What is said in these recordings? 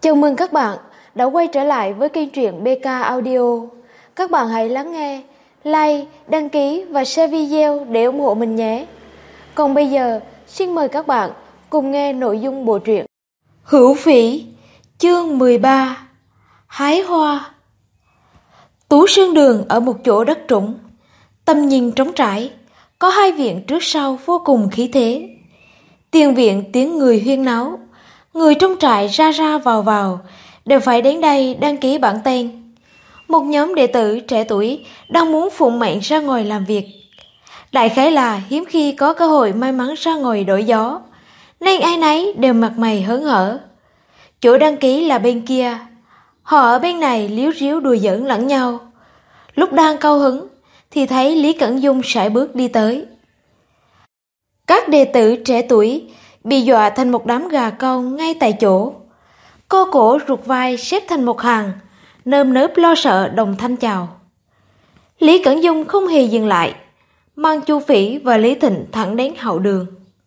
Chào mừng các bạn đã quay trở lại với kênh truyện BK Audio. Các bạn hãy lắng nghe, like, đăng ký và share video để ủng hộ mình nhé. Còn bây giờ, xin mời các bạn cùng nghe nội dung bộ truyện Hữu Phỉ, chương 13, Hái Hoa. Tú Sơn Đường ở một chỗ đất trũng, tầm nhìn trống trải, có hai viện trước sau vô cùng khí thế. Tiền viện tiếng người huyên náo, người trong trại ra ra vào đều phải đến đây đăng ký bảng tên. Một nhóm đệ tử trẻ tuổi đang muốn phụng mệnh ra ngoài làm việc. Đại khái là hiếm khi có cơ hội may mắn ra ngoài đổi gió, nên ai nấy đều mặt mày hớn hở. Chỗ đăng ký là bên kia, họ ở bên này líu ríu đùa giỡn lẫn nhau. Lúc đang cao hứng thì thấy Lý Cẩn Dung sải bước đi tới. Các đệ tử trẻ tuổi bị dọa thành một đám gà con ngay tại chỗ. Cô cổ rụt vai xếp thành một hàng, nơm nớp lo sợ đồng thanh chào. Lý Cẩn Dung không hề dừng lại, mang Chu Phỉ và Lý Thịnh thẳng đến hậu đường.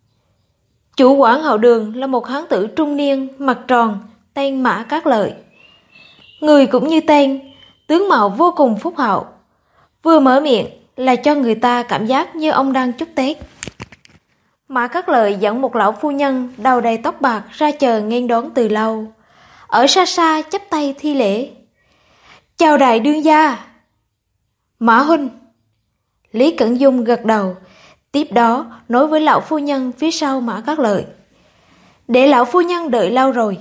Chủ quản hậu đường là một hán tử trung niên, mặt tròn, tên Mã Cát Lợi. Người cũng như tên, tướng mạo vô cùng phúc hậu. Vừa mở miệng là cho người ta cảm giác như ông đang chúc Tết. Mã Cát Lợi dẫn một lão phu nhân đầu đầy tóc bạc ra chờ nghênh đón từ lâu. Ở xa xa chắp tay thi lễ. Chào đại đương gia. Mã huynh. Lý Cẩn Dung gật đầu, tiếp đó nói với lão phu nhân phía sau Mã Cát Lợi. Để lão phu nhân đợi lâu rồi.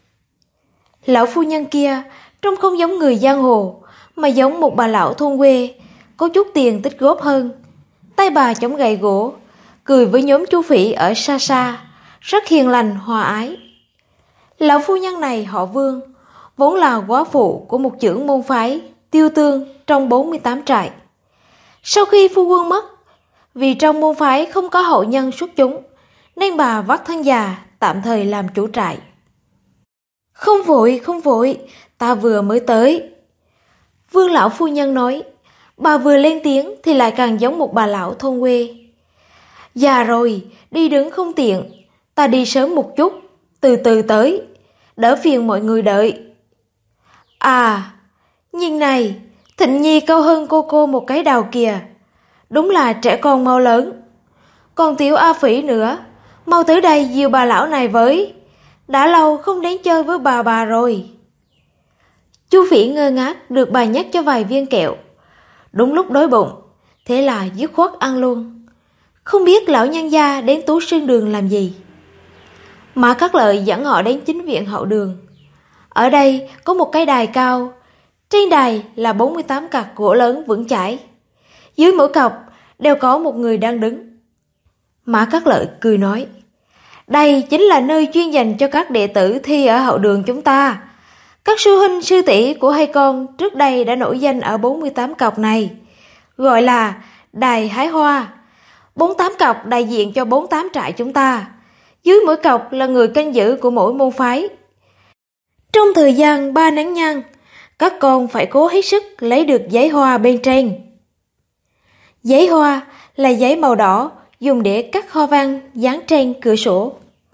Lão phu nhân kia trông không giống người giang hồ, mà giống một bà lão thôn quê, có chút tiền tích góp hơn. Tay bà chống gậy gỗ, cười với nhóm Chu Phỉ ở xa xa, rất hiền lành hòa ái. Lão phu nhân này họ Vương, vốn là góa phụ của một trưởng môn phái Tiêu Tương trong 48 trại. Sau khi phu quân mất, vì trong môn phái không có hậu nhân xuất chúng, nên bà vắt thân già tạm thời làm chủ trại. Không vội, ta vừa mới tới. Vương lão phu nhân nói, bà vừa lên tiếng thì lại càng giống một bà lão thôn quê. Già rồi, đi đứng không tiện, ta đi sớm một chút, từ từ tới, đỡ phiền mọi người đợi. À, nhìn này, Thịnh Nhi cao hơn cô một cái đầu kìa, đúng là trẻ con mau lớn. Còn tiểu A Phỉ nữa, mau tới đây dìu bà lão này với, đã lâu không đến chơi với bà rồi. Chu Phỉ ngơ ngác được bà nhắc cho vài viên kẹo. Đúng lúc đói bụng, thế là dứt khoát ăn luôn. Không biết lão nhân gia đến Tú Sơn Đường làm gì. Mã Cát Lợi dẫn họ đến chính viện hậu đường. Ở đây có một cái đài cao, trên đài là 48 cặp gỗ lớn vững chãi. Dưới mỗi cặp đều có một người đang đứng. Mã Cát Lợi cười nói, đây chính là nơi chuyên dành cho các đệ tử thi ở hậu đường chúng ta. Các sư huynh sư tỷ của hai con trước đây đã nổi danh ở 48 cặp này, gọi là đài hái hoa. 48 cọc đại diện cho 48 trại chúng ta. Dưới mỗi cọc là người canh giữ của mỗi môn phái. Trong thời gian 3 nén nhang, các con phải cố hết sức lấy được giấy hoa bên trên. Giấy hoa là giấy màu đỏ dùng để cắt hoa văn dán trên cửa sổ.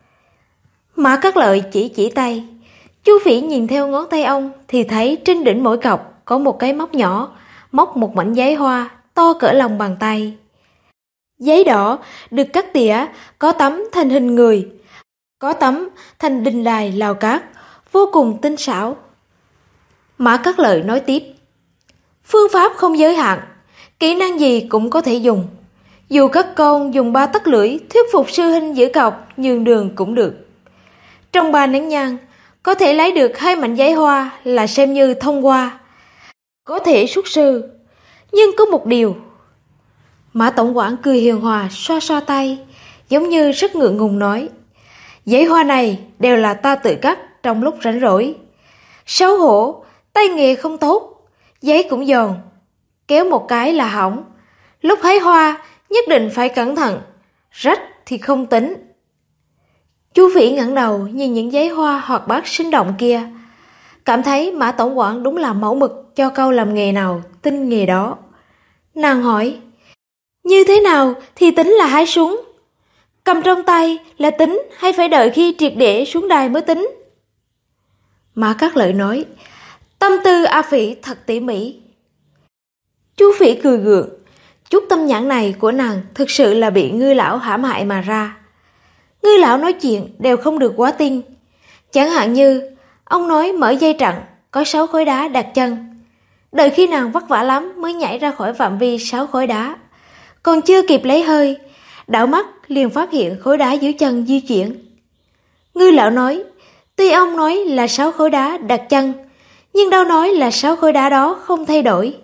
Mã Cát Lợi chỉ tay. Chu Phỉ nhìn theo ngón tay ông thì thấy trên đỉnh mỗi cọc có một cái móc nhỏ, móc một mảnh giấy hoa to cỡ lòng bàn tay. Giấy đỏ được cắt tỉa, có tấm thành hình người, có tấm thành đình đài lào cát, vô cùng tinh xảo. Mã Cát Lợi nói tiếp, phương pháp không giới hạn, kỹ năng gì cũng có thể dùng. Dù các con dùng 3 tấc lưỡi thuyết phục sư huynh giữ cọc nhường đường cũng được. Trong 3 nén nhang, có thể lấy được 2 mảnh giấy hoa là xem như thông qua, có thể xuất sư. Nhưng có một điều. Mã tổng quản cười hiền hòa xoa tay, giống như rất ngượng ngùng nói, giấy hoa này đều là ta tự cắt trong lúc rảnh rỗi. Xấu hổ, tay nghề không tốt, giấy cũng giòn, kéo một cái là hỏng. Lúc hái hoa nhất định phải cẩn thận, rách thì không tính. Chu Phỉ ngẩng đầu nhìn những giấy hoa hoạt bát sinh động kia, cảm thấy Mã tổng quản đúng là mẫu mực cho câu làm nghề nào tinh nghề đó. Nàng hỏi, như thế nào thì tính là hái xuống? Cầm trong tay là tính hay phải đợi khi triệt để xuống đài mới tính? Mã Cát Lợi nói, tâm tư A Phỉ thật tỉ mỉ. Chú Phỉ cười gượng, chút tâm nhãn này của nàng thực sự là bị Ngư lão hãm hại mà ra. Ngư lão nói chuyện đều không được quá tin. Chẳng hạn như, ông nói mở dây trận, có 6 khối đá đặt chân. Đợi khi nàng vất vả lắm mới nhảy ra khỏi phạm vi 6 khối đá. Còn chưa kịp lấy hơi, đảo mắt liền phát hiện khối đá dưới chân di chuyển. Ngư lão nói, tuy ông nói là 6 khối đá đặt chân, nhưng đâu nói là 6 khối đá đó không thay đổi.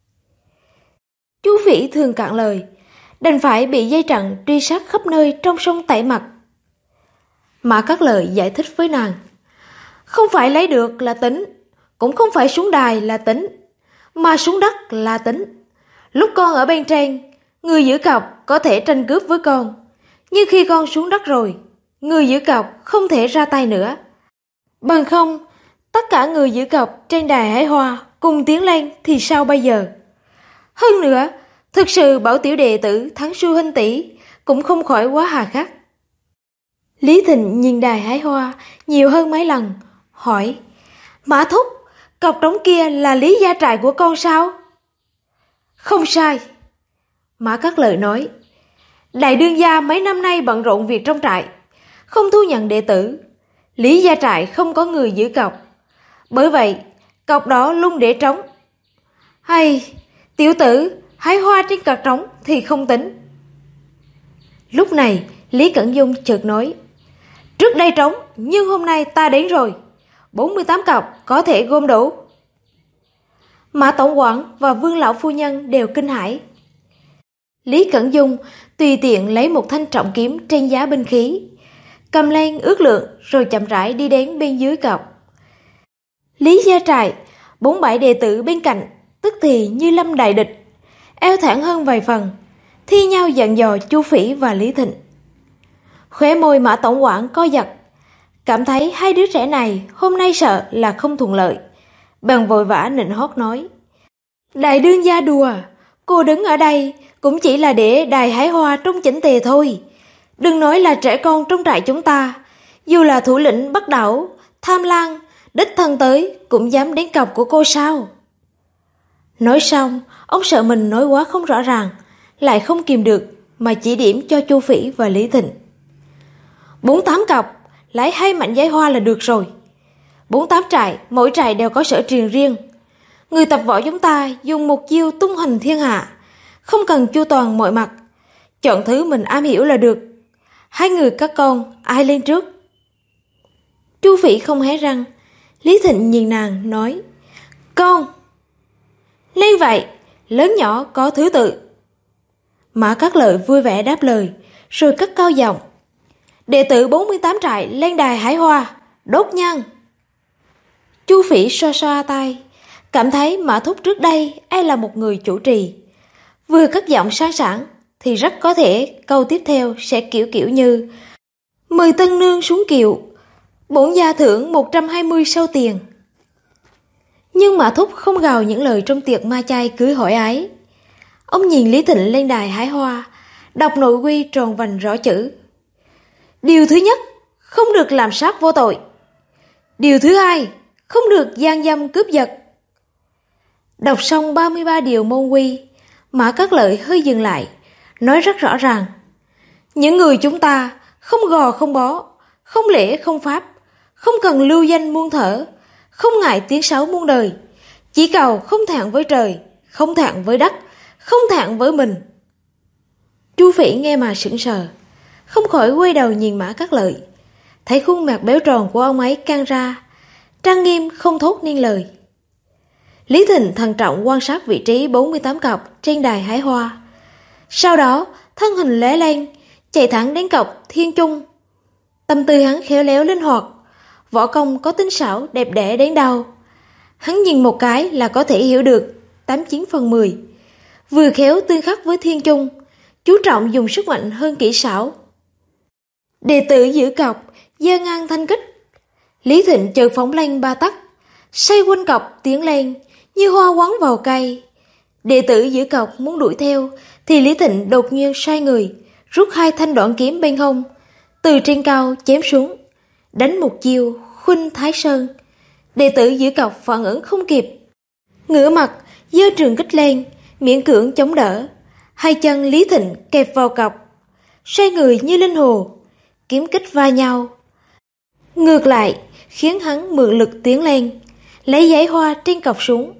Chú Phỉ thường cạn lời, đành phải bị dây trận truy sát khắp nơi trong sông tẩy mặt. Mã Cát Lợi giải thích với nàng, không phải lấy được là tính, cũng không phải xuống đài là tính, mà xuống đất là tính. Lúc con ở bên trên, người giữ cọc có thể tranh cướp với con, nhưng khi con xuống đất rồi, người giữ cọc không thể ra tay nữa. Bằng không, tất cả người giữ cọc trên đài Hải Hoa cùng tiến lên thì sao bây giờ? Hơn nữa, thực sự bảo tiểu đệ tử thắng sư huynh tỷ cũng không khỏi quá hà khắc. Lý Thịnh nhìn đài Hải Hoa nhiều hơn mấy lần, hỏi, Mã thúc, cọc trống kia là Lý gia trại của con sao? Không sai. Mã Cát Lợi nói, đại đương gia mấy năm nay bận rộn việc trong trại, không thu nhận đệ tử. Lý gia trại không có người giữ cọc, bởi vậy cọc đó luôn để trống. Hay, tiểu tử, hái hoa trên cọc trống thì không tính. Lúc này, Lý Cẩn Dung chợt nói, trước đây trống, nhưng hôm nay ta đến rồi, 48 cọc có thể gom đủ. Mã tổng quản và Vương lão phu nhân đều kinh hãi. Lý Cẩn Dung tùy tiện lấy một thanh trọng kiếm trên giá binh khí, cầm lên ước lượng rồi chậm rãi đi đến bên dưới cọc. Lý gia trại, 47 đệ tử bên cạnh, tức thì như lâm đại địch, eo thẳng hơn vài phần, thi nhau dặn dò Chu Phỉ và Lý Thịnh. Khóe môi Mã tổng quản co giật, cảm thấy hai đứa trẻ này hôm nay sợ là không thuận lợi, bèn vội vã nịnh hót nói, đại đương gia đùa, cô đứng ở đây cũng chỉ là để đài Hải Hoa trông chỉnh tề thôi. Đừng nói là trẻ con trong trại chúng ta, dù là thủ lĩnh Bắc Đảo, Tham Lang, đích thân tới cũng dám đến cọc của cô sao? Nói xong, ông sợ mình nói quá không rõ ràng, lại không kìm được mà chỉ điểm cho Chu Phỉ và Lý Thịnh. 48 cọc, lấy 2 mảnh giấy hoa là được rồi. 48 trại, mỗi trại đều có sở trường riêng. Người tập võ chúng ta dùng một chiêu tung hoành thiên hạ, không cần chu toàn mọi mặt, chọn thứ mình am hiểu là được. Hai người các con, ai lên trước? Chu Phỉ không hé răng. Lý Thịnh nhìn nàng nói, con. Lên vậy, lớn nhỏ có thứ tự. Mã Cát Lợi vui vẻ đáp lời, rồi cất cao giọng, đệ tử 48 trại lên đài Hải Hoa, đốt nhang. Chu Phỉ xoa xoa tay, cảm thấy Mã thúc trước đây ai là một người chủ trì. Vừa cất giọng sáng sảng thì rất có thể câu tiếp theo sẽ kiểu kiểu như, 10 tân nương xuống kiệu, bổn gia thưởng 120 sâu tiền. Nhưng Mã thúc không gào những lời trong tiệc ma chay cưới hỏi ái. Ông nhìn Lý Thịnh lên đài Hải Hoa, đọc nội quy tròn vành rõ chữ. Điều thứ nhất, không được làm sát vô tội. Điều thứ hai, không được gian dâm cướp giật. Đọc xong 33 điều môn quy, Mã Cát Lợi hơi dừng lại, nói rất rõ ràng. Những người chúng ta không gò không bó, không lễ không pháp, không cần lưu danh muôn thở, không ngại tiếng xấu muôn đời, chỉ cầu không thẹn với trời, không thẹn với đất, không thẹn với mình. Chu Phỉ nghe mà sững sờ, không khỏi quay đầu nhìn Mã Cát Lợi, thấy khuôn mặt béo tròn của ông ấy căng ra, trang nghiêm không thốt nên lời. Lý Thịnh thận trọng quan sát vị trí 48 cọc trên đài Hải Hoa. Sau đó, thân hình lóe lên, chạy thẳng đến cọc Thiên Trung. Tâm tư hắn khéo léo linh hoạt, võ công có tinh xảo đẹp đẽ đến đâu. Hắn nhìn một cái là có thể hiểu được 89 phần 10. Vừa khéo tương khắc với Thiên Trung, chú trọng dùng sức mạnh hơn kỹ xảo. Đệ tử giữ cọc, giơ ngang thanh kích. Lý Thịnh chợt phóng lên 3 tấc, xoay quanh cọc tiến lên như hoa quấn vào cây. Đệ tử giữ cọc muốn đuổi theo thì Lý Thịnh đột nhiên xoay người, rút 2 thanh đoạn kiếm bên hông, từ trên cao chém xuống, đánh một chiêu khuynh Thái Sơn, Đệ tử giữ cọc phản ứng không kịp, ngửa mặt giơ trường kích lên, miễn cưỡng chống đỡ. Hai chân Lý Thịnh kẹp vào cọc, xoay người như linh hồ, kiếm kích va nhau. Ngược lại khiến hắn mượn lực tiến lên, lấy giấy hoa trên cọc xuống.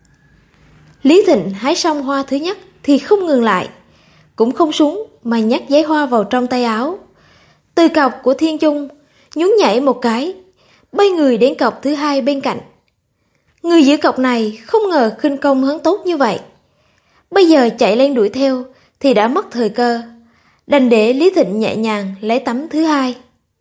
Lý Thịnh hái xong hoa thứ nhất thì không ngừng lại, cũng không xuống mà nhắc giấy hoa vào trong tay áo. Từ cọc của Thiên Chung nhún nhảy một cái, bay người đến cọc thứ hai bên cạnh. Người giữ cọc này không ngờ khinh công hắn tốt như vậy. Bây giờ chạy lên đuổi theo thì đã mất thời cơ, đành để Lý Thịnh nhẹ nhàng lấy tấm thứ hai.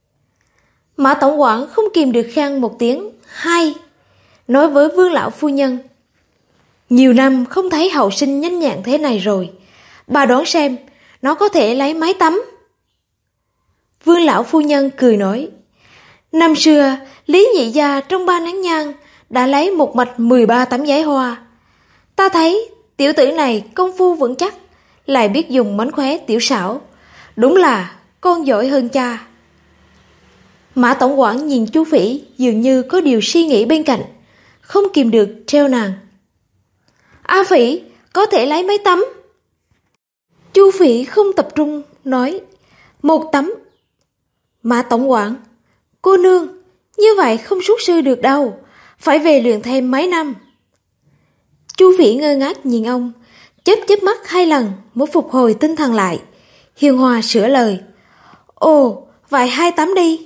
Mã tổng quản không kìm được khen một tiếng hay, nói với Vương lão phu nhân: nhiều năm không thấy hậu sinh nhanh nhẹn thế này rồi, bà đoán xem nó có thể lấy mấy tấm. Vương lão phu nhân cười nói: năm xưa Lý nhị gia trong 3 nén nhang đã lấy một mạch 13 tấm giấy hoa. Ta thấy tiểu tử này công phu vững chắc, lại biết dùng mánh khóe tiểu xảo, đúng là con giỏi hơn cha. Mã tổng quản nhìn Chu Phỉ dường như có điều suy nghĩ bên cạnh, không kìm được treo nàng: A Phỉ có thể lấy mấy tấm? Chu Phỉ không tập trung nói: 1 tấm. Mã tổng quản: cô nương, như vậy không xuất sư được đâu, phải về luyện thêm mấy năm. Chu Phỉ ngơ ngác nhìn ông, chớp chớp mắt 2 lần mới phục hồi tinh thần lại, hiền hòa sửa lời: ồ, vậy 2 tấm đi.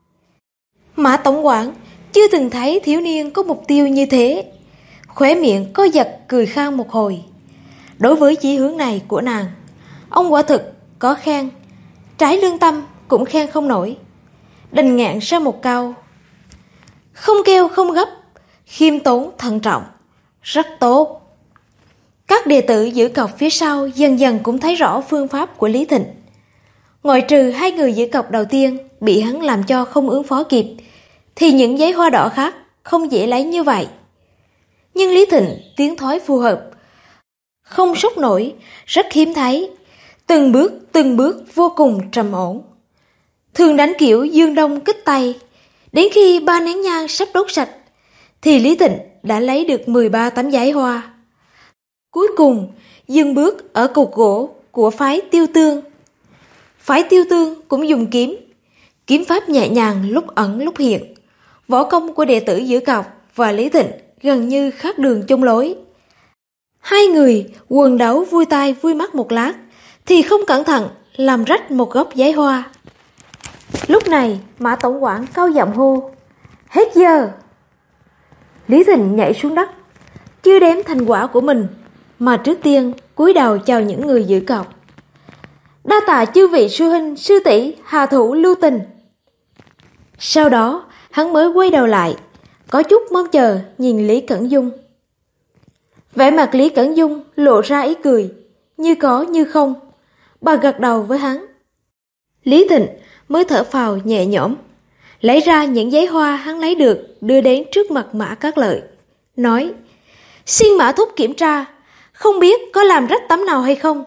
Mã tổng quản chưa từng thấy thiếu niên có mục tiêu như thế, khóe miệng co giật cười khan một hồi. Đối với chí hướng này của nàng, ông quả thực có khen, trái lương tâm cũng khen không nổi, đành ngạn ra một câu: không kêu không gấp, khiêm tốn thận trọng, rất tốt. Các đệ tử giữ cọc phía sau dần dần cũng thấy rõ phương pháp của Lý Thịnh. Ngoại trừ 2 người giữ cọc đầu tiên bị hắn làm cho không ứng phó kịp, thì những giấy hoa đỏ khác không dễ lấy như vậy. Nhưng Lý Thịnh tiến thói phù hợp, không sốc nổi, rất hiếm thấy, từng bước vô cùng trầm ổn. Thường đánh kiểu dương đông kích tây, đến khi 3 nén nhang sắp đốt sạch thì Lý Thịnh đã lấy được 13 tấm giấy hoa. Cuối cùng dừng bước ở cột gỗ của phái Tiêu Tương. Phái Tiêu Tương cũng dùng kiếm, kiếm pháp nhẹ nhàng lúc ẩn lúc hiện. Võ công của đệ tử giữ cọc và Lý Thịnh gần như khác đường chung lối. 2 người quần đấu vui tai vui mắt một lát thì không cẩn thận làm rách một gốc giấy hoa. Lúc này Mã tổng quản cao giọng hô: hết giờ. Lý Thịnh nhảy xuống đất, chưa đếm thành quả của mình mà trước tiên cúi đầu chào những người giữ cọc: đa tạ chư vị sư huynh sư tỷ hạ thủ lưu tình. Sau đó hắn mới quay đầu lại, có chút mong chờ nhìn Lý Cẩn Dung. Vẻ mặt Lý Cẩn Dung lộ ra ý cười, như có như không. Bà gật đầu với hắn. Lý Thịnh mới thở phào nhẹ nhõm, lấy ra những giấy hoa hắn lấy được đưa đến trước mặt Mã Cát Lợi, nói: xin Mã thúc kiểm tra, không biết có làm rách tấm nào hay không.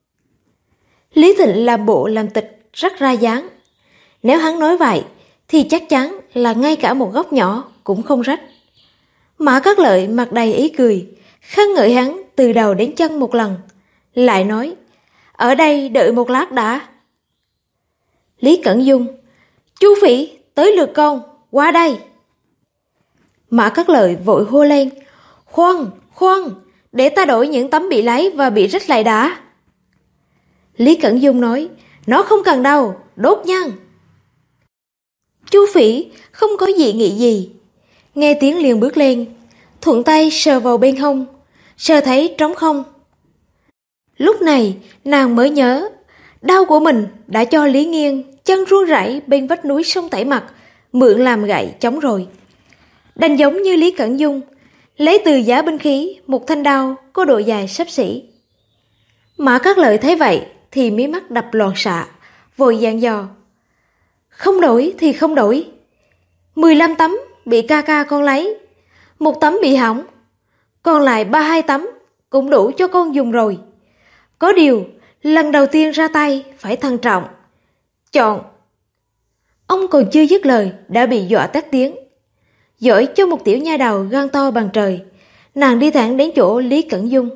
Lý Thịnh làm bộ làm tịch rất ra dáng. Nếu hắn nói vậy thì chắc chắn là ngay cả một góc nhỏ cũng không rách. Mã Cát Lợi mặt đầy ý cười, khen ngợi hắn từ đầu đến chân một lần, lại nói: ở đây đợi một lát đã. Lý Cẩn Dung: Chu Phỉ, tới lượt con, qua đây. Mã Cát Lợi vội hô lên: khoan, để ta đổi những tấm bị lấy và bị rách lại đã. Lý Cẩn Dung nói: nó không cần đâu, đốt nhanh. Chu Phỉ không có dị nghị gì, nghe tiếng liền bước lên, thuận tay sờ vào bên hông, sờ thấy trống không. Lúc này nàng mới nhớ đau của mình đã cho Lý Nghiên chân run rẩy bên vách núi sông Tẩy Mặt mượn làm gậy chống rồi. Đành giống như Lý Cẩn Dung, lấy từ giá binh khí một thanh đao có độ dài xấp xỉ. Mã Cát Lợi thấy vậy thì mí mắt đập loạn xạ, vội dặn dò: không đổi thì không đổi. 15 tấm bị ca ca con lấy, 1 tấm bị hỏng, còn lại 32 tấm cũng đủ cho con dùng rồi. Có điều lần đầu tiên ra tay phải thận trọng, chọn. Ông còn chưa dứt lời đã bị dọa tắt tiếng. giỏi cho một tiểu nha đầu gan to bằng trời, nàng đi thẳng đến chỗ Lý Cẩn Dung.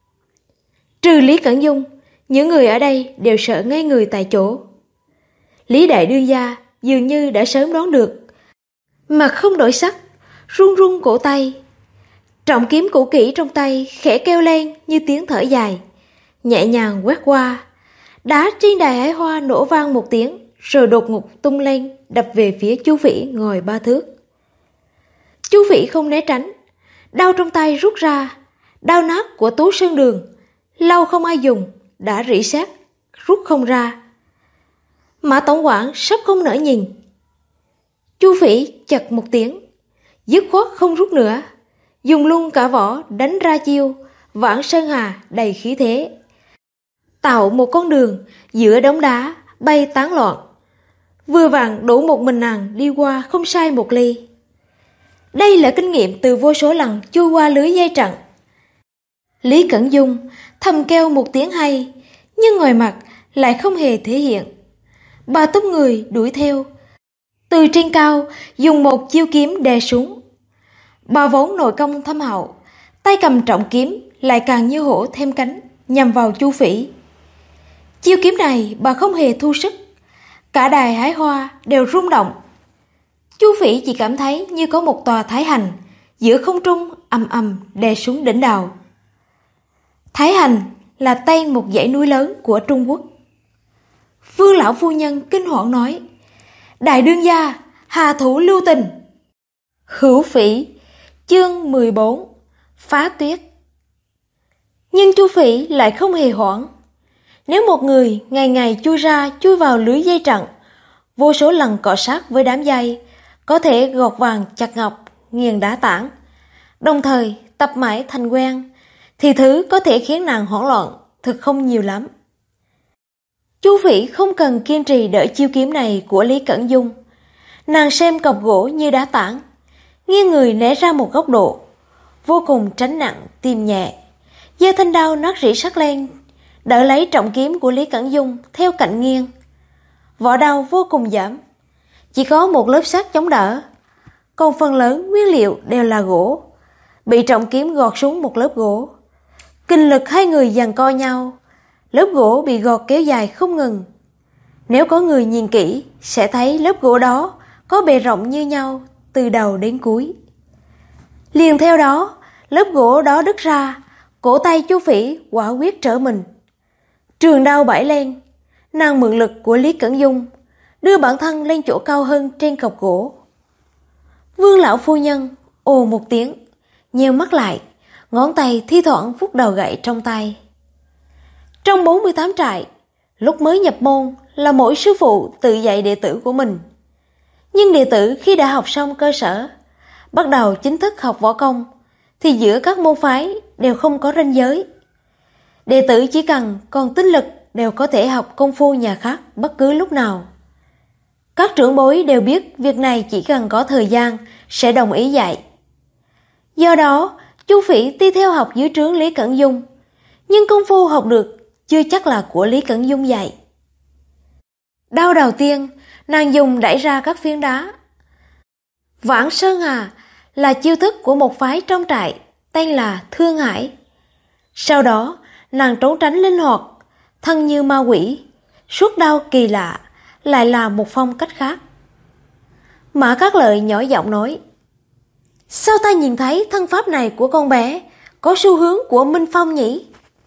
Trừ Lý Cẩn Dung, những người ở đây đều sợ ngây người tại chỗ. Lý đại đương gia dường như đã sớm đoán được, mặt không đổi sắc, run run cổ tay. Trọng kiếm cũ kỹ trong tay khẽ kêu lên như tiếng thở dài, nhẹ nhàng quét qua. Đá trên đài hải hoa nổ vang một tiếng, rồi đột ngột tung lên, đập về phía Chu Phỉ ngồi 3 thước. Chu Phỉ không né tránh, đao trong tay rút ra, đao nát của Tú Sơn Đường, lâu không ai dùng, đã rỉ sét, rút không ra. Mã tổng quản sắp không nỡ nhìn. Chu Phỉ chật một tiếng, dứt khoát không rút nữa, dùng luôn cả vỏ đánh ra chiêu Vãng Sơn Hà đầy khí thế, tạo một con đường giữa đống đá bay tán loạn. Vừa vặn đủ một mình nàng đi qua không sai một ly. Đây là kinh nghiệm từ vô số lần chui qua lưới dây trận. Lý Cẩn Dung thầm kêu một tiếng hay, nhưng ngoài mặt lại không hề thể hiện. Bà túc người đuổi theo, từ trên cao dùng một chiêu kiếm đè xuống. Bà vốn nội công thâm hậu, tay cầm trọng kiếm lại càng như hổ thêm cánh, nhằm vào Chu Phỉ. Chiêu kiếm này bà không hề thu sức, cả đài hải hoa đều rung động. Chu Phỉ chỉ cảm thấy như có một tòa Thái Hành giữa không trung ầm ầm đè xuống đỉnh đầu. Thái Hành là tên một dãy núi lớn của Trung Quốc. Vương lão phu nhân kinh hoảng nói: Đại đương gia, hà thủ lưu tình. Hữu Phỉ, chương 14, phá tuyết. Nhưng Chu Phỉ lại không hề hoảng. Nếu một người ngày ngày chui ra chui vào lưới dây trận, vô số lần cọ sát với đám dây, có thể gọt vàng chặt ngọc, nghiền đá tảng, đồng thời tập mãi thành quen, thì thứ có thể khiến nàng hoảng loạn thực không nhiều lắm. Chu Phỉ không cần kiên trì đỡ chiêu kiếm này của Lý Cẩn Dung. Nàng xem cọc gỗ như đá tảng, nghiêng người né ra một góc độ, vô cùng tránh nặng tìm nhẹ, giơ thanh đao nát rỉ sắt lên, đỡ lấy trọng kiếm của Lý Cẩn Dung theo cạnh nghiêng. Vỏ đao vô cùng giảm, chỉ có một lớp sắt chống đỡ, còn phần lớn nguyên liệu đều là gỗ, bị trọng kiếm gọt xuống một lớp gỗ. Kinh lực hai người giằng co nhau, lớp gỗ bị gọt kéo dài không ngừng. Nếu có người nhìn kỹ sẽ thấy lớp gỗ đó có bề rộng như nhau từ đầu đến cuối. Liền theo đó, lớp gỗ đó đứt ra, cổ tay Chu Phỉ quả quyết trở mình. Trường đao bãi lên, nàng mượn lực của Lý Cẩn Dung, đưa bản thân lên chỗ cao hơn trên cọc gỗ. Vương lão phu nhân ồ một tiếng, nheo mắt lại, ngón tay thi thoảng vuốt đầu gậy trong tay. Trong 48 trại, lúc mới nhập môn là mỗi sư phụ tự dạy đệ tử của mình. Nhưng đệ tử khi đã học xong cơ sở, bắt đầu chính thức học võ công, thì giữa các môn phái đều không có ranh giới. Đệ tử chỉ cần còn tinh lực đều có thể học công phu nhà khác bất cứ lúc nào. Các trưởng bối đều biết việc này chỉ cần có thời gian sẽ đồng ý dạy. Do đó, Chu Phỉ đi theo học dưới trướng Lý Cẩn Dung, nhưng công phu học được chưa chắc là của Lý Cẩn Dung dạy. Đao đầu tiên, nàng dùng đẩy ra các phiến đá. Vãng Sơn Hà là chiêu thức của một phái trong trại tên là Thương Hải. Sau đó, nàng trốn tránh linh hoạt, thân như ma quỷ, suốt đao kỳ lạ, lại là một phong cách khác. Mã Cát Lợi nhỏ giọng nói: Sao ta nhìn thấy thân pháp này của con bé có xu hướng của Minh Phong nhỉ?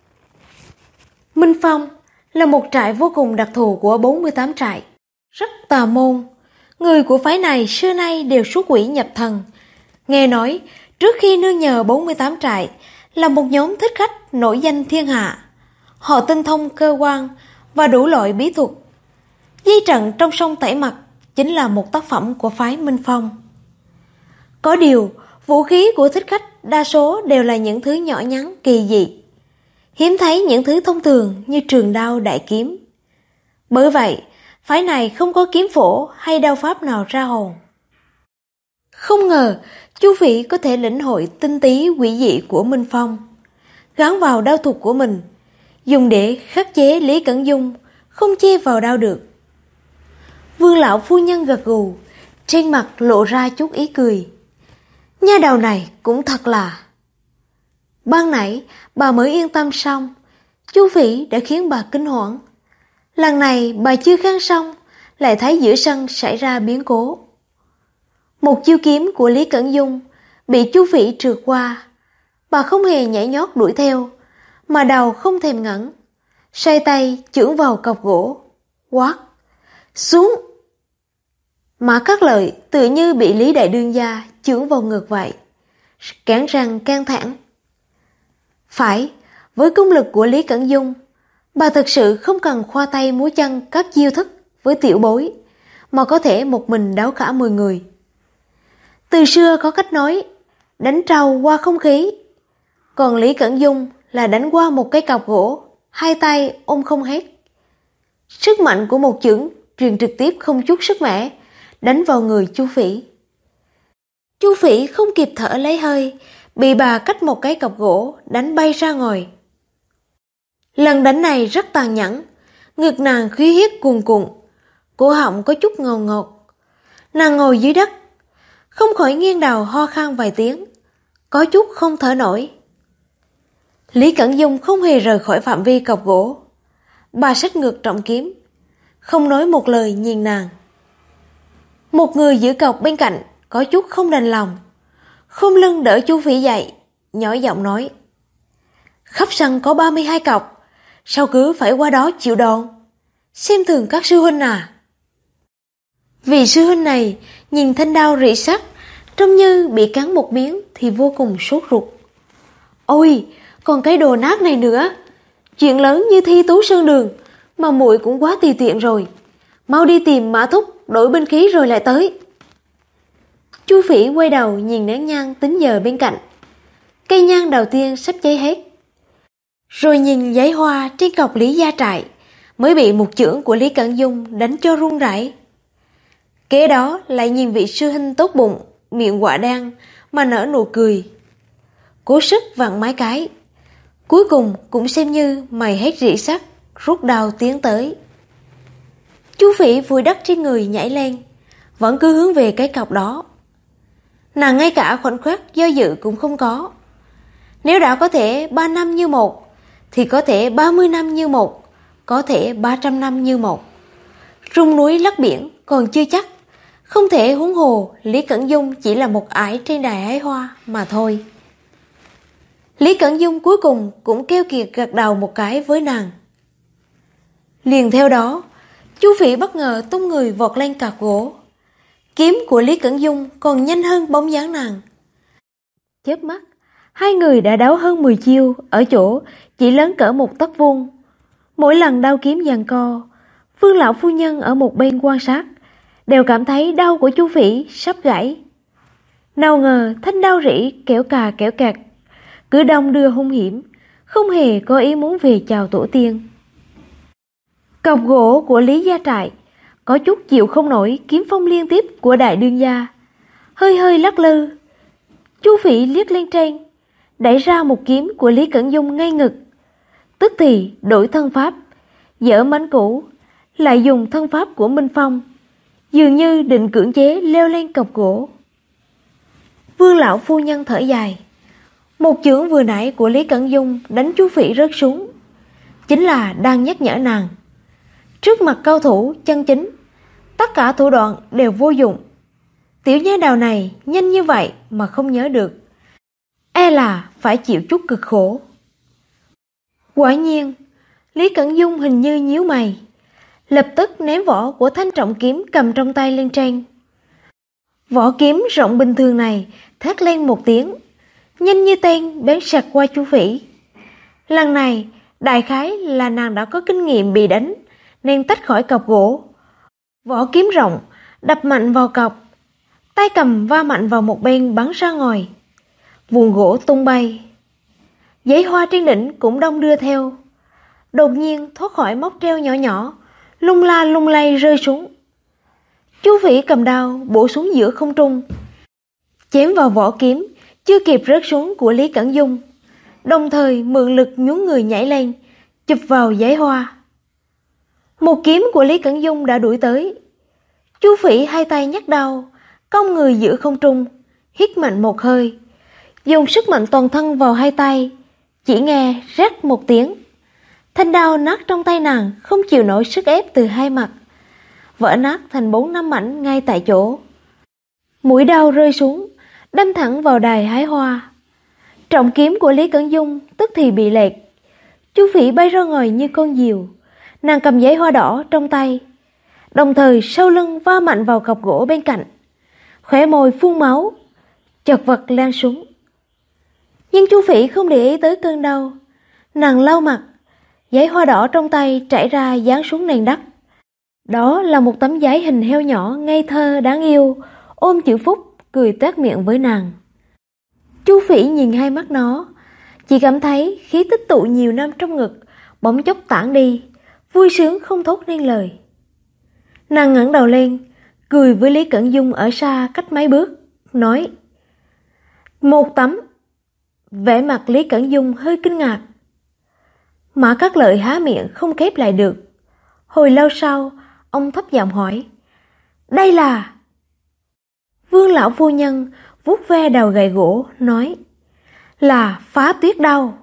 Minh Phong là một trại vô cùng đặc thù của 48 trại, rất tà môn. Người của phái này xưa nay đều xuất quỷ nhập thần. Nghe nói trước khi nương nhờ 48 trại là một nhóm thích khách nổi danh thiên hạ. Họ tinh thông cơ quan và đủ loại bí thuật. Dây trận trong sông Tẩy Mặt chính là một tác phẩm của phái Minh Phong. Có điều, vũ khí của thích khách đa số đều là những thứ nhỏ nhắn kỳ dị, hiếm thấy những thứ thông thường như trường đao đại kiếm. Bởi vậy, phái này không có kiếm phổ hay đao pháp nào ra hồn. Không ngờ, Chu Phỉ có thể lĩnh hội tinh tí quỷ dị của Minh Phong, gắn vào đao thuật của mình, dùng để khắc chế Lý Cẩn Dung, không chê vào đao được. Vương lão phu nhân gật gù, trên mặt lộ ra chút ý cười. Nha đầu này cũng thật là... Ban nãy bà mới yên tâm xong, Chu Phỉ đã khiến bà kinh hoảng. Lần này bà chưa kháng xong, lại thấy giữa sân xảy ra biến cố. Một chiêu kiếm của Lý Cẩn Dung bị Chu Phỉ trượt qua. Bà không hề nhảy nhót đuổi theo, mà đầu không thèm ngẩng, xoay tay chưởng vào cọc gỗ, quát: "Xuống!" Mã Cát Lợi tự như bị Lý Đại Đương gia chưởng vào ngực vậy, cắn răng căng thẳng. Phải, với công lực của Lý Cẩn Dung, bà thực sự không cần khoa tay múa chân các chiêu thức với tiểu bối, mà có thể một mình đấu cả 10 người. Từ xưa có cách nói, đánh trâu qua không khí, còn Lý Cẩn Dung là đánh qua một cái cọc gỗ, hai tay ôm không hết. Sức mạnh của một chưởng truyền trực tiếp không chút sức mẻ, đánh vào người Chu Phỉ. Chu Phỉ không kịp thở lấy hơi, bị bà cách một cái cọc gỗ đánh bay ra ngoài. Lần đánh này rất tàn nhẫn, ngực nàng khí huyết cuồn cuộn, cổ họng có chút ngầu ngột. Nàng ngồi dưới đất, không khỏi nghiêng đầu ho khan vài tiếng, có chút không thở nổi. Lý Cẩn Dung không hề rời khỏi phạm vi cọc gỗ. Bà xách ngược trọng kiếm, không nói một lời nhìn nàng. Một người giữ cọc bên cạnh có chút không đành lòng, khom lưng đỡ Chu Phỉ dậy, nhỏ giọng nói: "Khắp sân có 32 cọc, sao cứ phải qua đó chịu đòn? Xem thường các sư huynh à?" Vì sư huynh này nhìn thanh đao rỉ sắt, trông như bị cắn một miếng thì vô cùng sốt ruột. "Ôi, còn cái đồ nát này nữa, chuyện lớn như thi tú sơn đường mà muội cũng quá tùy tiện rồi. Mau đi tìm Mã thúc đổi binh khí rồi lại tới." Chu Phỉ quay đầu nhìn nén nhang tính giờ bên cạnh. Cây nhang đầu tiên sắp cháy hết. Rồi nhìn giấy hoa trên cọc Lý Gia Trại, mới bị một chưởng của Lý Cẩn Dung đánh cho run rẩy. Kế đó lại nhìn vị sư huynh tốt bụng, miệng quạ đen mà nở nụ cười. Cố sức vặn mấy cái, cuối cùng cũng xem như mày hết rỉ sắt, rút đao tiến tới. Chu Phỉ vùi đất trên người nhảy lên, vẫn cứ hướng về cái cọc đó. Nàng ngay cả khoảnh khắc do dự cũng không có. Nếu đã có thể 3 năm như một, thì có thể 30 năm như một, có thể 300 năm như một. Rung núi lắc biển còn chưa chắc, không thể huống hồ Lý Cẩn Dung chỉ là một ải trên đài hái hoa mà thôi. Lý Cẩn Dung cuối cùng cũng keo kiệt gật đầu một cái với nàng. Liền theo đó, Chu Phỉ bất ngờ tung người vọt lên cọc gỗ. Kiếm của Lý Cẩn Dung còn nhanh hơn bóng dáng nàng. Chớp mắt, hai người đã đấu hơn 10 chiêu ở chỗ chỉ lớn cỡ một tấc vuông. Mỗi lần đao kiếm giằng co, Vương lão phu nhân ở một bên quan sát đều cảm thấy đau của Chu Phỉ sắp gãy. Nào ngờ thanh đao rỉ kẻo cà kẻo kẹt, cứ đong đưa hung hiểm, không hề có ý muốn về chào tổ tiên. Cọc gỗ của Lý Gia Trại có chút chịu không nổi kiếm phong liên tiếp của Đại Đương gia, hơi hơi lắc lư. Chu Phỉ liếc lên trên, đẩy ra một kiếm của Lý Cẩn Dung ngay ngực, tức thì đổi thân pháp, dỡ mánh cũ, lại dùng thân pháp của Minh Phong, dường như định cưỡng chế leo lên cọc gỗ. Vương lão phu nhân thở dài. Một chưởng vừa nãy của Lý Cẩn Dung đánh Chu Phỉ rớt xuống, chính là đang nhắc nhở nàng, trước mặt cao thủ chân chính, tất cả thủ đoạn đều vô dụng. Tiểu nha đầu này nhanh như vậy mà không nhớ được, e là phải chịu chút cực khổ. Quả nhiên, Lý Cẩn Dung hình như nhíu mày, lập tức ném vỏ của thanh trọng kiếm cầm trong tay lên trên. Vỏ kiếm rộng bình thường này thét lên một tiếng, nhanh như tên bén sặc qua Chu Phỉ. Lần này, đại khái là nàng đã có kinh nghiệm bị đánh, nên tách khỏi cọc gỗ. Vỏ kiếm rộng đập mạnh vào cọc, tay cầm va mạnh vào một bên bắn ra ngoài. Vuông gỗ tung bay. Giấy hoa trên đỉnh cũng đong đưa theo. Đột nhiên thoát khỏi móc treo nhỏ nhỏ, lung la lung lay rơi xuống. Chu Phỉ cầm đao bổ xuống giữa không trung, chém vào vỏ kiếm chưa kịp rớt xuống của Lý Cẩn Dung, đồng thời mượn lực nhún người nhảy lên, chụp vào giấy hoa. Một kiếm của Lý Cẩn Dung đã đuổi tới. Chu Phỉ hai tay nhấc đao, cong người giữa không trung, hít mạnh một hơi, dùng sức mạnh toàn thân vào hai tay, chỉ nghe rắc một tiếng. Thanh đao nát trong tay nàng không chịu nổi sức ép từ hai mặt, vỡ nát thành 4-5 mảnh ngay tại chỗ. Mũi đao rơi xuống, đâm thẳng vào đài hái hoa. Trọng kiếm của Lý Cẩn Dung tức thì bị lệch. Chu Phỉ bay ra ngoài như con diều, nàng cầm giấy hoa đỏ trong tay, đồng thời sau lưng va mạnh vào cọc gỗ bên cạnh, khóe môi phun máu, chật vật lan xuống. Nhưng Chu Phỉ không để ý tới cơn đau, nàng lau mặt, giấy hoa đỏ trong tay chảy ra giáng xuống nền đất. Đó là một tấm giấy hình heo nhỏ ngây thơ đáng yêu, ôm chữ Phúc, cười toét miệng với nàng. Chu Phỉ nhìn hai mắt nó, chỉ cảm thấy khí tích tụ nhiều năm trong ngực bỗng chốc tản đi, vui sướng không thốt nên lời. Nàng ngẩng đầu lên, cười với Lý Cẩn Dung ở xa cách mấy bước, nói: "Một tấm." Vẻ mặt Lý Cẩn Dung hơi kinh ngạc. Mã Cát Lợi há miệng không khép lại được. Hồi lâu sau, ông thấp giọng hỏi: "Đây là?" Vương lão phu nhân vuốt ve đầu gậy gỗ, nói: "Là Phá Tuyết đao.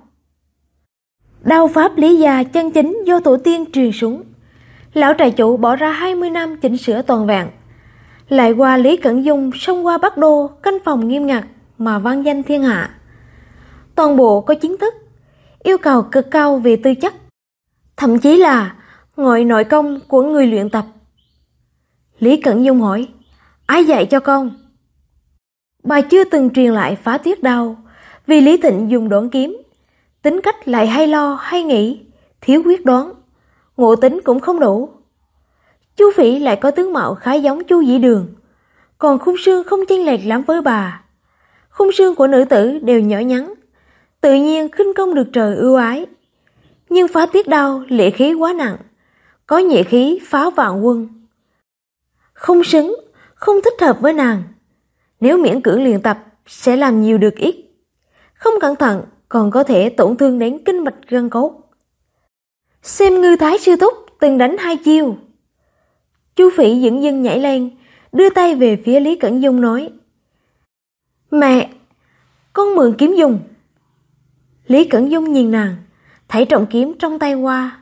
Đao pháp Lý gia chân chính do tổ tiên truyền xuống. Lão trại chủ bỏ ra 20 năm chỉnh sửa toàn vẹn, lại qua Lý Cẩn Dung xông qua Bắc Đô canh phòng nghiêm ngặt mà vang danh thiên hạ. Toàn bộ có kiến thức, yêu cầu cực cao về tư chất, thậm chí là ngọi nội công của người luyện tập." Lý Cẩn Dung hỏi: "Ai dạy cho con?" Bà chưa từng truyền lại Phá Tuyết đao, vì Lý Thịnh dùng đoạn kiếm, tính cách lại hay lo hay nghĩ, thiếu quyết đoán, ngộ tính cũng không đủ. Chu Phỉ lại có tướng mạo khá giống Chu Dĩ Đường, còn khung xương không chênh lệch lắm với bà. Khung xương của nữ tử đều nhỏ nhắn, tự nhiên khinh công được trời ưu ái. Nhưng Phá Tuyết đao lệ khí quá nặng, có nhẹ khí phá vạn quân. Không xứng, không thích hợp với nàng. Nếu miễn cưỡng luyện tập sẽ làm nhiều được ít, không cẩn thận còn có thể tổn thương đến kinh mạch gân cốt. Xem Ngư Thái sư thúc từng đánh 2 chiêu. Chu Phỉ dửng dưng nhảy lên, đưa tay về phía Lý Cẩn Dung nói: "Mẹ, con mượn kiếm dùng." Lý Cẩn Dung nhìn nàng, thảy trọng kiếm trong tay qua.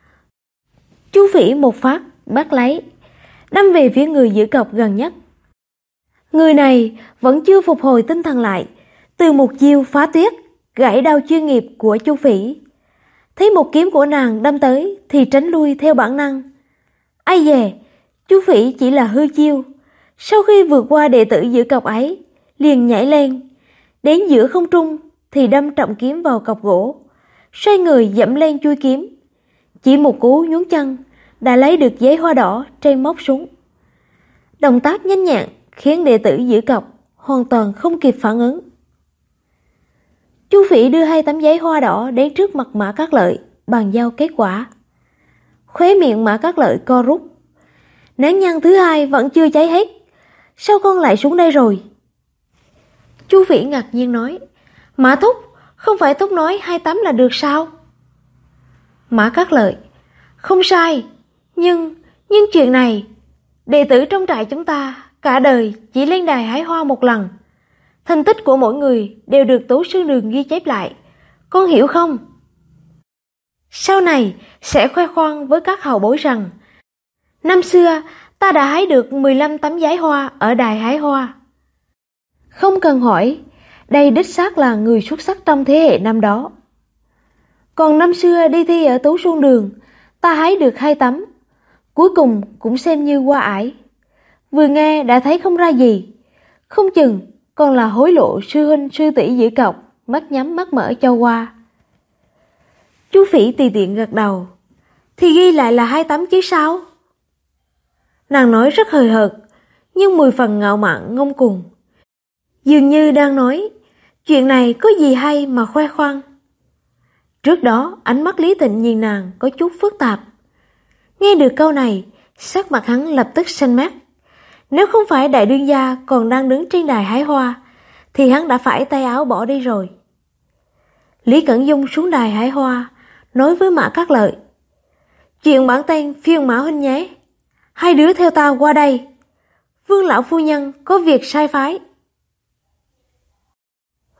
Chu Phỉ một phát bắt lấy, đâm về phía người giữ cọc gần nhất. Người này vẫn chưa phục hồi tinh thần lại từ một chiêu Phá Tuyết gãy đao chuyên nghiệp của Chu Phỉ. Thấy một kiếm của nàng đâm tới thì tránh lui theo bản năng. Ai dè, Chu Phỉ chỉ là hư chiêu, sau khi vượt qua đệ tử giữ cọc ấy liền nhảy lên, đến giữa không trung thì đâm trọng kiếm vào cọc gỗ, xoay người dẫm lên chuôi kiếm, chỉ một cú nhún chân đã lấy được giấy hoa đỏ trên móc súng. Động tác nhanh nhẹn khiến đệ tử giữ cọc hoàn toàn không kịp phản ứng. Chu Phỉ đưa 2 tấm giấy hoa đỏ đến trước mặt Mã Cát Lợi, bàn giao kết quả. Khóe miệng Mã Cát Lợi co rút. Nén nhang thứ 2 vẫn chưa cháy hết, sao con lại xuống đây rồi? Chu Phỉ ngạc nhiên nói: "Mã thúc, không phải thúc nói 2 tấm là được sao?" Mã Cát Lợi: "Không sai, nhưng chuyện này, đệ tử trong trại chúng ta cả đời chỉ lên đài hái hoa một lần. Thành tích của mỗi người đều được Tố Sư Đường ghi chép lại, con hiểu không? Sau này sẽ khoe khoang với các hậu bối rằng năm xưa ta đã hái được 15 tấm giấy hoa ở đài hái hoa." Không cần hỏi, đây đích xác là người xuất sắc trong thế hệ năm đó. Còn năm xưa đi thi ở Tú Xuân Đường, ta hái được 2 tấm, cuối cùng cũng xem như qua ải. Vừa nghe đã thấy không ra gì, không chừng còn là hối lộ sư huynh sư tỷ giữ cọc, mắt nhắm mắt mở cho qua. Chu Phỉ tùy tiện gật đầu: "Thì ghi lại là 2 tấm chứ sao?" Nàng nói rất hời hợt, nhưng 10 phần ngạo mạn ngông cuồng, dường như đang nói chuyện này có gì hay mà khoe khoang. Trước đó ánh mắt Lý Thịnh nhìn nàng có chút phức tạp. Nghe được câu này, sắc mặt hắn lập tức xanh mét. Nếu không phải đại đương gia còn đang đứng trên đài hái hoa thì hắn đã phải tay áo bỏ đi rồi. Lý Cẩn Dung xuống đài hái hoa, nói với Mã Cát Lợi: "Chuyện bản tên phiền Mã huynh nhé, 2 đứa theo ta qua đây, Vương lão phu nhân có việc sai phái."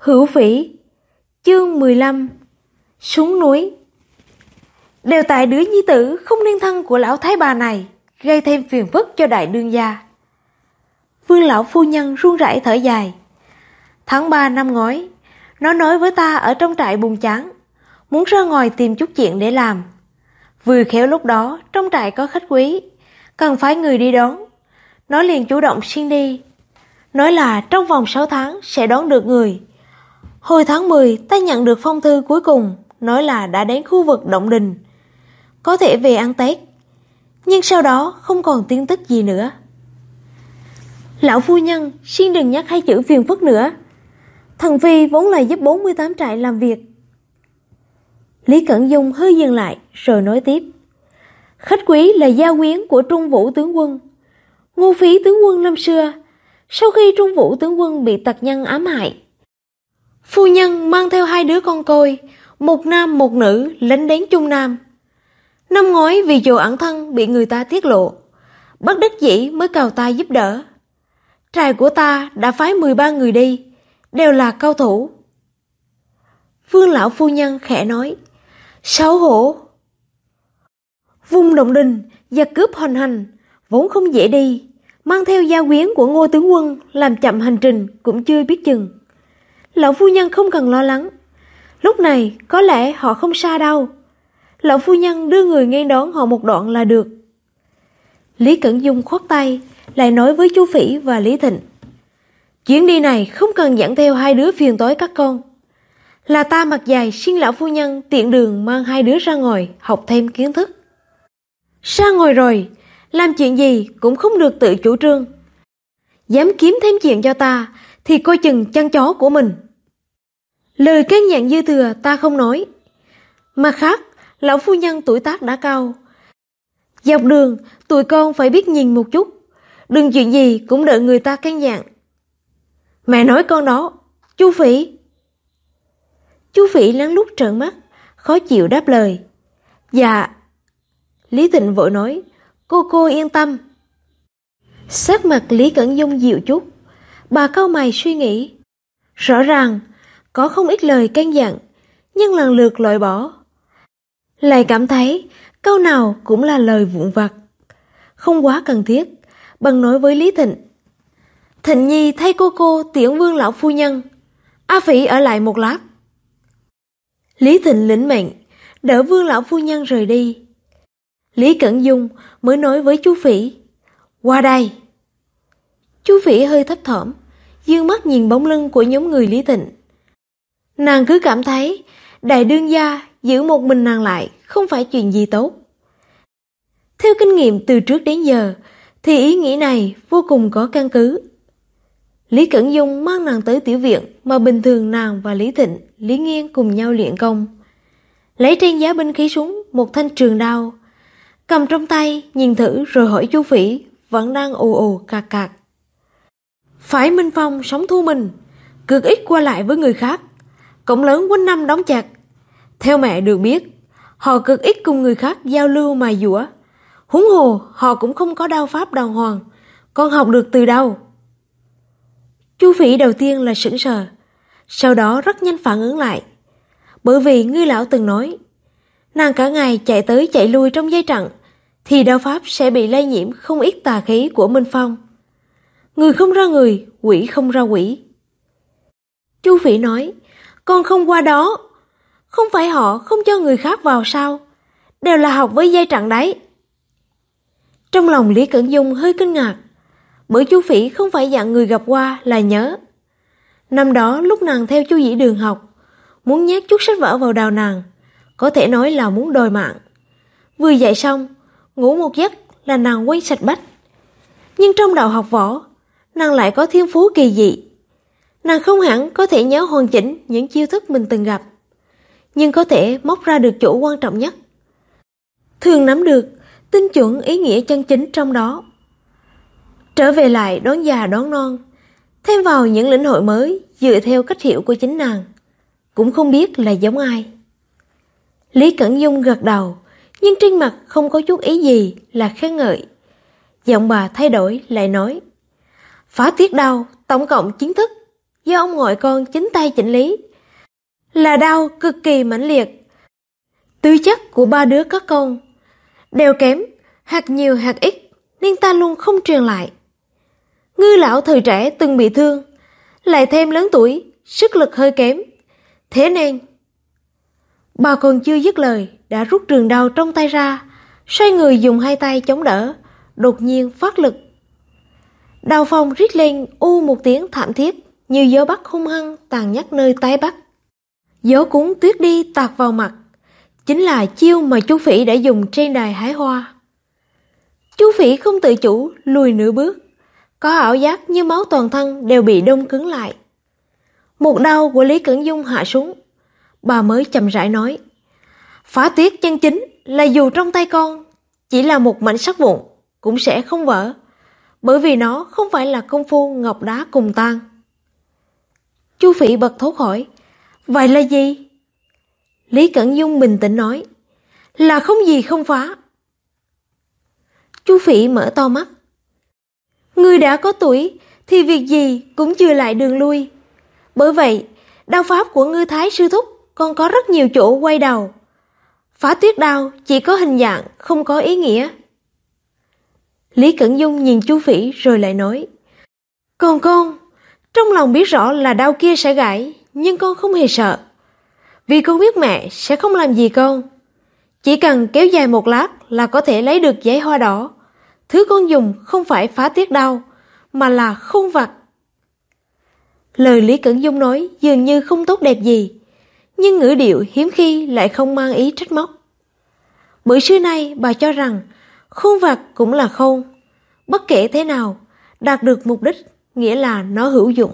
Hữu Phỉ. Chương 15. Xuống núi. Đều tại đứa nhi tử không nên thân của lão thái bà này gây thêm phiền phức cho đại đương gia. Vương lão phu nhân run rẩy thở dài. Tháng 3 năm ngoái, nó nói với ta ở trong trại buồn chán, muốn ra ngoài tìm chút chuyện để làm. Vừa khéo lúc đó trong trại có khách quý, cần phái người đi đón. Nó liền chủ động xin đi, nói là trong vòng 6 tháng sẽ đón được người. Hồi tháng 10 ta nhận được phong thư cuối cùng, nói là đã đến khu vực Động Đình, có thể về ăn Tết. Nhưng sau đó không còn tin tức gì nữa. Lão phu nhân, xin đừng nhắc hai chữ phiền phức nữa. Thần phi vốn là giúp 48 trại làm việc. Lý Cẩn Dung hơi dừng lại rồi nói tiếp. Khách quý là gia quyến của Trung Vũ tướng quân, Ngô Phí tướng quân năm xưa. Sau khi Trung Vũ tướng quân bị tặc nhân ám hại, phu nhân mang theo 2 đứa con côi, một nam một nữ, lánh đến Trung Nam. Năm ngoái vì chỗ ẩn thân bị người ta tiết lộ, bất đắc dĩ mới cầu ta giúp đỡ. Trại của ta đã phái 13 người đi, đều là cao thủ. Vương lão phu nhân khẽ nói. Xấu hổ. Vùng Động Đình giặc cướp hoành hành, vốn không dễ đi, mang theo gia quyến của Ngô tướng quân làm chậm hành trình cũng chưa biết chừng. Lão phu nhân không cần lo lắng, lúc này có lẽ họ không xa đâu. Lão phu nhân đưa người nghênh đón họ một đoạn là được. Lý Cẩn Dung khoát tay, lại nói với Chu Phỉ và Lý Thịnh. Chuyến đi này không cần dẫn theo 2 đứa phiền toái các con. Là ta mặt dài xin lão phu nhân tiện đường mang 2 đứa ra ngoài học thêm kiến thức. Ra ngoài rồi, làm chuyện gì cũng không được tự chủ trương. Dám kiếm thêm chuyện cho ta thì coi chừng chân chó của mình. Lời can dặn dư thừa ta không nói. Mặt khác, lão phu nhân tuổi tác đã cao. Dọc đường, tụi con phải biết nhìn một chút. Đừng chuyện gì cũng đợi người ta can dặn. Mẹ nói con đó, Chu Phỉ. Chu Phỉ lén lút trợn mắt, khó chịu đáp lời. Dạ. Lý Thịnh vội nói, cô yên tâm. Sắc mặt Lý Cẩn Dung dịu chút, bà cau mày suy nghĩ. Rõ ràng, có không ít lời can dặn, nhưng lần lượt loại bỏ. Lại cảm thấy câu nào cũng là lời vụn vặt, không quá cần thiết, bằng nói với Lý Thịnh. Thịnh nhi thay cô tiễn Vương lão phu nhân, A Phỉ ở lại một lát. Lý Thịnh lĩnh mệnh, đỡ Vương lão phu nhân rời đi. Lý Cẩn Dung mới nói với chú Phỉ, qua đây. Chú Phỉ hơi thấp thỏm, dương mắt nhìn bóng lưng của nhóm người Lý Thịnh. Nàng cứ cảm thấy đại đương gia giữ một mình nàng lại không phải chuyện gì tốt. Theo kinh nghiệm từ trước đến giờ thì ý nghĩ này vô cùng có căn cứ. Lý Cẩn Dung mang nàng tới tiểu viện mà bình thường nàng và Lý Thịnh, Lý Nghiên cùng nhau luyện công. Lấy trên giá binh khí xuống một thanh trường đao, cầm trong tay nhìn thử rồi hỏi Chu Phỉ vẫn đang ồ ồ cạc cạc. Phải Minh Phong sống thu mình, cực ít qua lại với người khác, cổng lớn quanh năm đóng chặt. Theo mẹ được biết, họ cực ít cùng người khác giao lưu mài dũa. Huống hồ họ cũng không có đao pháp đàng hoàng, con học được từ đâu? Chu Phỉ đầu tiên là sững sờ, sau đó rất nhanh phản ứng lại. Bởi vì ngươi lão từng nói, nàng cả ngày chạy tới chạy lui trong dây trận, thì đao pháp sẽ bị lây nhiễm không ít tà khí của Minh Phong. Người không ra người, quỷ không ra quỷ. Chu Phỉ nói, con không qua đó. Không phải họ không cho người khác vào sao? Đều là học với dây trận đấy. Trong lòng Lý Cẩn Dung hơi kinh ngạc, bởi Chu Phỉ không phải dặn người gặp qua là nhớ. Năm đó lúc nàng theo Chu Dĩ Đường học, muốn nhét chút sách vở vào đầu nàng, có thể nói là muốn đòi mạng. Vừa dạy xong, ngủ một giấc là nàng quên sạch bách. Nhưng trong đạo học võ, nàng lại có thiên phú kỳ dị. Nàng không hẳn có thể nhớ hoàn chỉnh những chiêu thức mình từng gặp, nhưng có thể móc ra được chỗ quan trọng nhất, thường nắm được tinh chuẩn ý nghĩa chân chính trong đó. Trở về lại đón già đón non, thêm vào những lĩnh hội mới dựa theo cách hiểu của chính nàng, cũng không biết là giống ai. Lý Cẩn Dung gật đầu, nhưng trên mặt không có chút ý gì là khen ngợi. Giọng bà thay đổi lại nói, phá tiết đao tổng cộng 9 thức, do ông ngoại con chính tay chỉnh lý. Là đau cực kỳ mãnh liệt. Tư chất của ba đứa các con đều kém, hạt nhiều hạt ít, nên ta luôn không truyền lại. Ngư lão thời trẻ từng bị thương, lại thêm lớn tuổi, sức lực hơi kém. Thế nên, bà còn chưa dứt lời, đã rút trường đao trong tay ra, xoay người dùng hai tay chống đỡ, đột nhiên phát lực. Đao phong rít lên một tiếng thảm thiết, như gió bắc hung hăng tàn nhẫn nơi tái bắc. Gió cuốn tuyết đi tạt vào mặt, chính là chiêu mà chú Phỉ đã dùng trên đài hái hoa. Chú Phỉ không tự chủ lùi nửa bước, có ảo giác như máu toàn thân đều bị đông cứng lại. Một đao của Lý Cẩn Dung hạ xuống, bà mới chậm rãi nói: Phá tuyết chân chính là dù trong tay con chỉ là một mảnh sắt vụn cũng sẽ không vỡ, bởi vì nó không phải là công phu ngọc đá cùng tan. Chú Phỉ bật thốt hỏi: Vậy là gì? Lý Cẩn Dung bình tĩnh nói: Là không gì không phá. Chú Phỉ mở to mắt: Ngươi đã có tuổi thì việc gì cũng chừa lại đường lui. Bởi vậy, đao pháp của Ngư Thái sư thúc còn có rất nhiều chỗ quay đầu. Phá tuyết đao chỉ có hình dạng, không có ý nghĩa. Lý Cẩn Dung nhìn chú Phỉ rồi lại nói: Còn con, trong lòng biết rõ là đao kia sẽ gãy, nhưng con không hề sợ. Vì con biết mẹ sẽ không làm gì con. Chỉ cần kéo dài một lát là có thể lấy được giấy hoa đỏ. Thứ con dùng không phải phá tuyết đao, mà là khung vặt. Lời Lý Cẩn Dung nói dường như không tốt đẹp gì, nhưng ngữ điệu hiếm khi lại không mang ý trách móc. Bởi xưa nay bà cho rằng khung vặt cũng là khôn, bất kể thế nào, đạt được mục đích nghĩa là nó hữu dụng.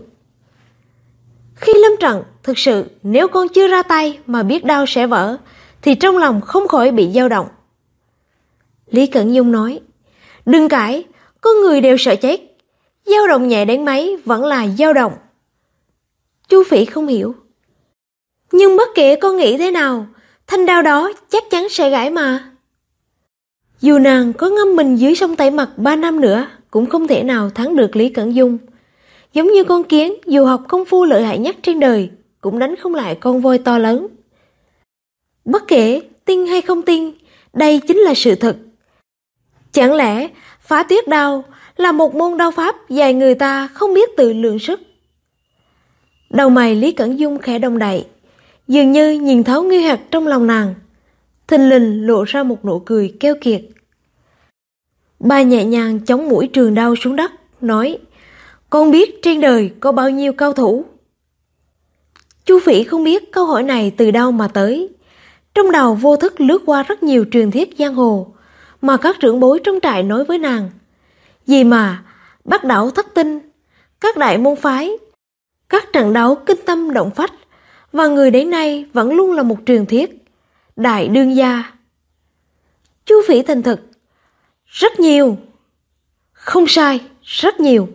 Khi lâm trận, thực sự nếu con chưa ra tay mà biết đau sẽ vỡ, thì trong lòng không khỏi bị dao động. Lý Cẩn Dung nói: Đừng cãi, con người đều sợ chết, dao động nhẹ đến mấy vẫn là dao động. Chú Phỉ không hiểu: Nhưng bất kể con nghĩ thế nào, thanh đao đó chắc chắn sẽ gãy mà. Dù nàng có ngâm mình dưới sông Tẩy Mặt 3 năm nữa, cũng không thể nào thắng được Lý Cẩn Dung. Giống như con kiến dù học công phu lợi hại nhất trên đời, cũng đánh không lại con voi to lớn. Bất kể tin hay không tin, đây chính là sự thật. Chẳng lẽ phá tuyết đao là một môn đao pháp dài người ta không biết tự lượng sức? Đầu mày Lý Cẩn Dung khẽ động đậy, dường như nhìn thấu nghi hoặc trong lòng nàng, thình lình lộ ra một nụ cười keo kiệt. Bà nhẹ nhàng chống mũi trường đao xuống đất, nói: Con biết trên đời có bao nhiêu cao thủ? Chú Phỉ không biết câu hỏi này từ đâu mà tới. Trong đầu vô thức lướt qua rất nhiều truyền thuyết giang hồ mà các trưởng bối trong trại nói với nàng. Gì mà Bắc đảo thất tinh, các đại môn phái, các trận đấu kinh tâm động phách, và người đến nay vẫn luôn là một truyền thuyết. Đại đương gia. Chú Phỉ thành thực: Rất nhiều. Không sai, rất nhiều.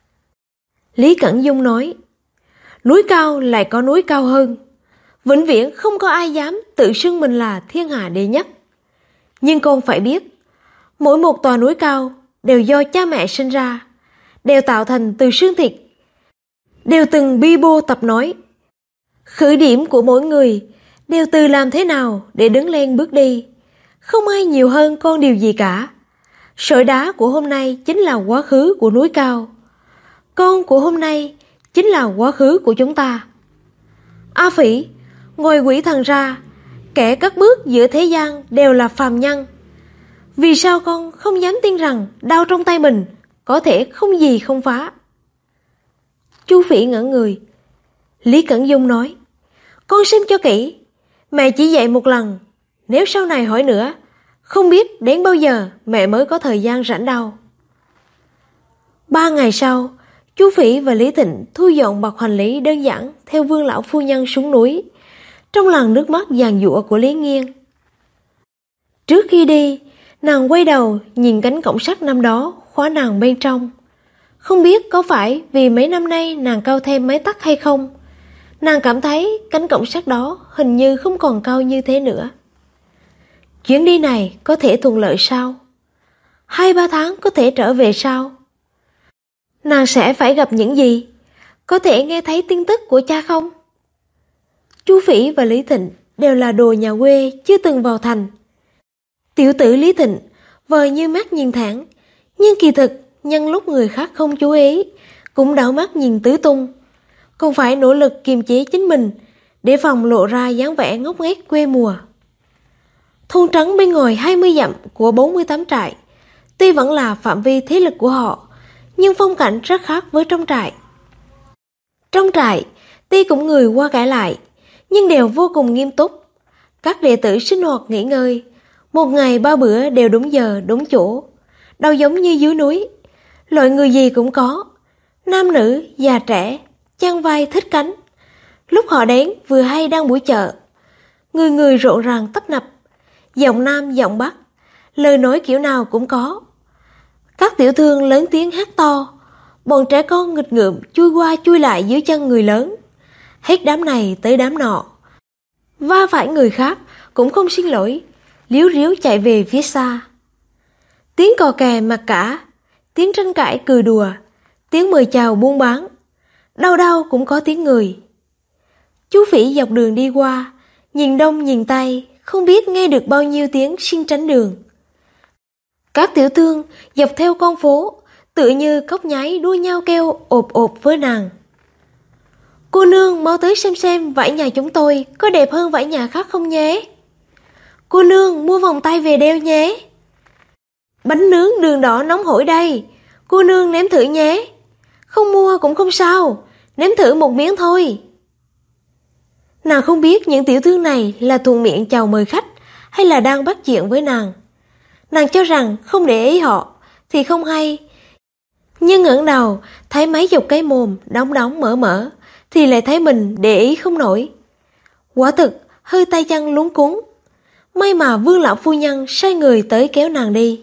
Lý Cẩn Dung nói: Núi cao lại có núi cao hơn. Vĩnh viễn không có ai dám tự xưng mình là thiên hạ đệ nhất. Nhưng con phải biết, mỗi một tòa núi cao đều do cha mẹ sinh ra, đều tạo thành từ xương thịt, đều từng bi bô tập nói. Khởi điểm của mỗi người đều từ làm thế nào để đứng lên bước đi. Không ai nhiều hơn con điều gì cả. Sỏi đá của hôm nay chính là quá khứ của núi cao. Con của hôm nay chính là quá khứ của chúng ta. A Phỉ, ngoài quỷ thần ra, kẻ cất bước giữa thế gian đều là phàm nhân. Vì sao con không dám tin rằng đao trong tay mình có thể không gì không phá? Chú Phỉ ngỡ người. Lý Cẩn Dung nói: Con xem cho kỹ, mẹ chỉ dạy một lần, nếu sau này hỏi nữa, không biết đến bao giờ mẹ mới có thời gian rảnh đâu. 3 ngày sau, chú Phỉ và Lý Thịnh thu dọn bọc hành lý đơn giản theo Vương lão phu nhân xuống núi, trong làn nước mắt giàn giụa của Lý Nghiên. Trước khi đi, nàng quay đầu nhìn cánh cổng sắt năm đó khóa nàng bên trong. Không biết có phải vì mấy năm nay nàng cao thêm mấy tấc hay không, nàng cảm thấy cánh cổng sắt đó hình như không còn cao như thế nữa. Chuyến đi này có thể thuận lợi sao? 2-3 tháng có thể trở về sao? Nàng sẽ phải gặp những gì? có thể nghe thấy tin tức của cha không? Chu Phỉ và Lý Thịnh đều là đồ nhà quê chưa từng vào thành. Tiểu tử Lý Thịnh vờ như mắt nhìn thẳng, nhưng kỳ thực nhân lúc người khác không chú ý, cũng đảo mắt nhìn tứ tung. Còn phải nỗ lực kiềm chế chính mình để phòng lộ ra dáng vẻ ngốc nghếch quê mùa. Thôn trấn bên ngoài 20 dặm của 48 trại, tuy vẫn là phạm vi thế lực của họ, nhưng phong cảnh rất khác với trong trại. Trong trại, tuy cũng người qua kể lại, nhưng đều vô cùng nghiêm túc. Các đệ tử sinh hoạt nghỉ ngơi, một ngày 3 bữa đều đúng giờ, đúng chỗ. Đâu giống như dưới núi, loại người gì cũng có, nam nữ, già trẻ, chăn vai thích cánh. Lúc họ đến vừa hay đang buổi chợ, người người rộn ràng tấp nập, giọng nam giọng bắc, lời nói kiểu nào cũng có. Các tiểu thương lớn tiếng hát to, bọn trẻ con nghịch ngợm chui qua chui lại dưới chân người lớn, hết đám này tới đám nọ. Va phải người khác cũng không xin lỗi, líu ríu chạy về phía xa. Tiếng cò kè mặc cả, tiếng tranh cãi cười đùa, tiếng mời chào buôn bán, đâu đâu cũng có tiếng người. Chú Phỉ dọc đường đi qua, nhìn đông nhìn tây, không biết nghe được bao nhiêu tiếng xin tránh đường. Các tiểu thương dọc theo con phố, tự như cóc nháy đua nhau kêu ộp ộp với nàng. Cô nương mau tới xem vải nhà chúng tôi có đẹp hơn vải nhà khác không nhé. Cô nương mua vòng tay về đeo nhé. Bánh nướng đường đỏ nóng hổi đây, cô nương nếm thử nhé. Không mua cũng không sao, nếm thử một miếng thôi. Nàng không biết những tiểu thương này là thuận miệng chào mời khách hay là đang bắt chuyện với nàng. Nàng cho rằng không để ý họ thì không hay, nhưng ngẩng đầu thấy mấy chục cái mồm đóng đóng mở mở thì lại thấy mình để ý không nổi. Quả thực hơi tay chân luống cuống. May mà Vương lão phu nhân sai người tới kéo nàng đi.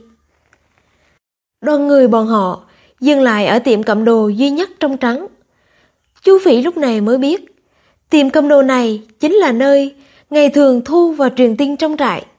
Đoàn người bọn họ dừng lại ở tiệm cầm đồ duy nhất trong trấn. Chu Phỉ lúc này mới biết tiệm cầm đồ này chính là nơi ngày thường thu và truyền tin trong trại.